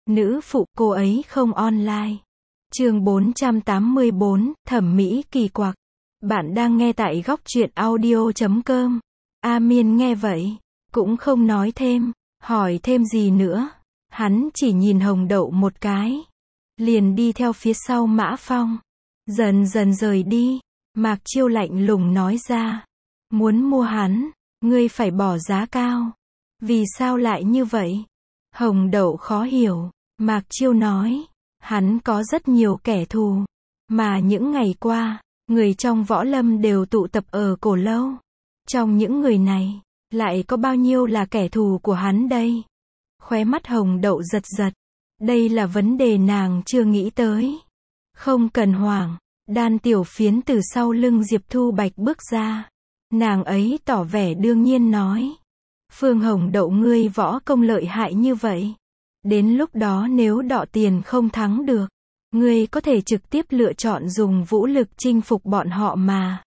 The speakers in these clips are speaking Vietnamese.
Nữ phụ cô ấy không online. Chương 484, thẩm mỹ kỳ quặc. Bạn đang nghe tại góc truyện audio.com. A Miên nghe vậy, cũng không nói thêm, hỏi thêm gì nữa. Hắn chỉ nhìn Hồng Đậu một cái, liền đi theo phía sau Mã Phong. Dần dần rời đi, Mạc Chiêu lạnh lùng nói ra. Muốn mua hắn, ngươi phải bỏ giá cao. Vì sao lại như vậy? Hồng Đậu khó hiểu. Mạc Chiêu nói, hắn có rất nhiều kẻ thù, mà những ngày qua, người trong võ lâm đều tụ tập ở Cổ Lâu. Trong những người này, lại có bao nhiêu là kẻ thù của hắn đây? Khóe mắt Hồng Đậu giật giật. Đây là vấn đề nàng chưa nghĩ tới. Không cần hoảng, Đan Tiểu Phiến từ sau lưng Diệp Thu Bạch bước ra. Nàng ấy tỏ vẻ đương nhiên nói. Phương Hồng Đậu ngươi võ công lợi hại như vậy. Đến lúc đó nếu đọ tiền không thắng được, ngươi có thể trực tiếp lựa chọn dùng vũ lực chinh phục bọn họ mà.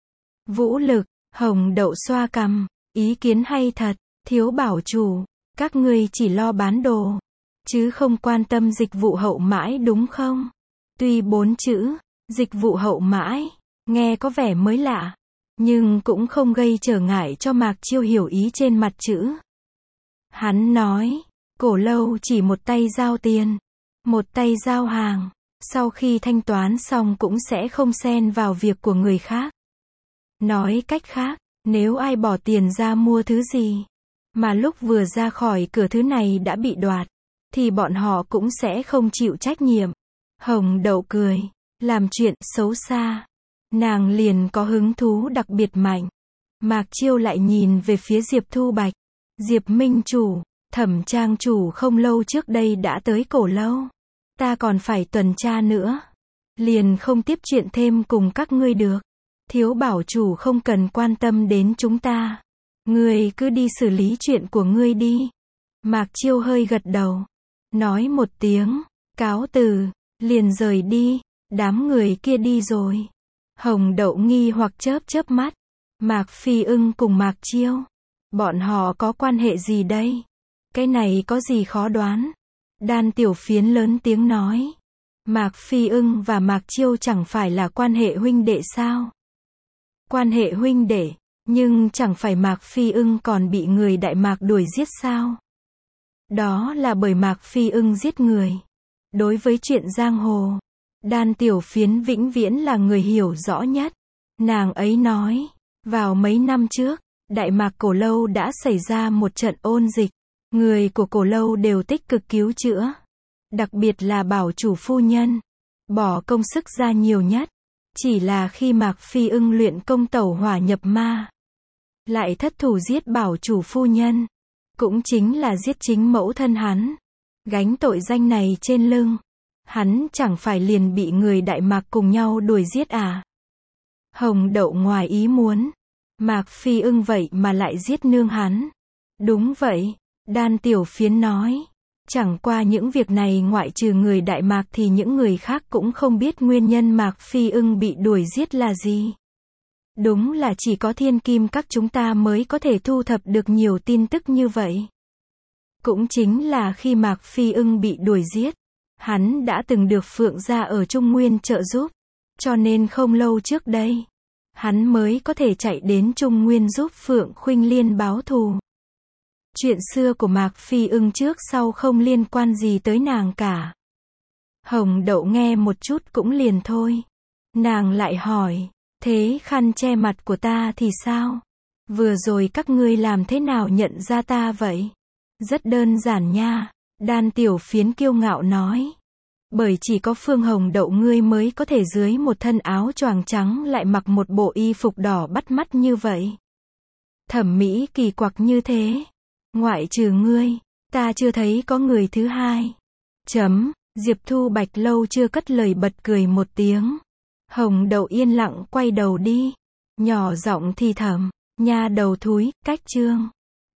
Vũ lực, Hồng Đậu xoa cằm, ý kiến hay thật, Thiếu bảo chủ, các ngươi chỉ lo bán đồ, chứ không quan tâm dịch vụ hậu mãi đúng không? Tuy 4 chữ, dịch vụ hậu mãi, nghe có vẻ mới lạ, nhưng cũng không gây trở ngại cho Mạc Chiêu hiểu ý trên mặt chữ. Hắn nói, Cổ Lâu chỉ một tay giao tiền, một tay giao hàng, sau khi thanh toán xong cũng sẽ không xen vào việc của người khác. Nói cách khác, nếu ai bỏ tiền ra mua thứ gì, mà lúc vừa ra khỏi cửa thứ này đã bị đoạt, thì bọn họ cũng sẽ không chịu trách nhiệm. Hồng Đậu cười, làm chuyện xấu xa. Nàng liền có hứng thú đặc biệt mạnh. Mạc Chiêu lại nhìn về phía Diệp Thu Bạch. Diệp Minh chủ, Thẩm trang chủ không lâu trước đây đã tới Cổ Lâu. Ta còn phải tuần tra nữa. Liền không tiếp chuyện thêm cùng các ngươi được. Thiếu bảo chủ không cần quan tâm đến chúng ta. Ngươi cứ đi xử lý chuyện của ngươi đi. Mạc Chiêu hơi gật đầu. Nói một tiếng, cáo từ, liền rời đi. Đám người kia đi rồi. Hồng Đậu nghi hoặc chớp chớp mắt. Mạc Phi Ưng cùng Mạc Chiêu. Bọn họ có quan hệ gì đây? Cái này có gì khó đoán? Đan Tiểu Phiến lớn tiếng nói. Mạc Phi Ưng và Mạc Chiêu chẳng phải là quan hệ huynh đệ sao? Quan hệ huynh đệ, nhưng chẳng phải Mạc Phi Ưng còn bị người Đại Mạc đuổi giết sao? Đó là bởi Mạc Phi Ưng giết người. Đối với chuyện giang hồ, Đan Tiểu Phiến vĩnh viễn là người hiểu rõ nhất. Nàng ấy nói, vào mấy năm trước, Đại Mạc Cổ Lâu đã xảy ra một trận ôn dịch. Người của Cổ Lâu đều tích cực cứu chữa. Đặc biệt là bảo chủ phu nhân. Bỏ công sức ra nhiều nhất. Chỉ là khi Mạc Phi Ưng luyện công tẩu hỏa nhập ma, lại thất thủ giết bảo chủ phu nhân. Cũng chính là giết chính mẫu thân hắn. Gánh tội danh này trên lưng. Hắn chẳng phải liền bị người Đại Mạc cùng nhau đuổi giết à? Hồng Đậu ngoài ý muốn. Mạc Phi Ưng vậy mà lại giết nương hắn. Đúng vậy, Đan Tiểu Phiến nói. Chẳng qua những việc này ngoại trừ người Đại Mạc thì những người khác cũng không biết nguyên nhân Mạc Phi Ưng bị đuổi giết là gì. Đúng là chỉ có Thiên Kim các chúng ta mới có thể thu thập được nhiều tin tức như vậy. Cũng chính là khi Mạc Phi Ưng bị đuổi giết, hắn đã từng được Phượng gia ở Trung Nguyên trợ giúp, cho nên không lâu trước đây, hắn mới có thể chạy đến Trung Nguyên giúp Phượng Khuynh Liên báo thù. Chuyện xưa của Mạc Phi Ưng trước sau không liên quan gì tới nàng cả. Hồng Đậu nghe một chút cũng liền thôi. Nàng lại hỏi, thế khăn che mặt của ta thì sao? Vừa rồi các ngươi làm thế nào nhận ra ta vậy? Rất đơn giản nha. Đan Tiểu Phiến kiêu ngạo nói. Bởi chỉ có Phương Hồng Đậu ngươi mới có thể dưới một thân áo choàng trắng lại mặc một bộ y phục đỏ bắt mắt như vậy. Thẩm mỹ kỳ quặc như thế. Ngoại trừ ngươi, ta chưa thấy có người thứ hai. Diệp Thu Bạch lâu chưa cất lời bật cười một tiếng. Hồng Đậu yên lặng quay đầu đi. Nhỏ giọng thì thầm, nha đầu thúi, cách chương.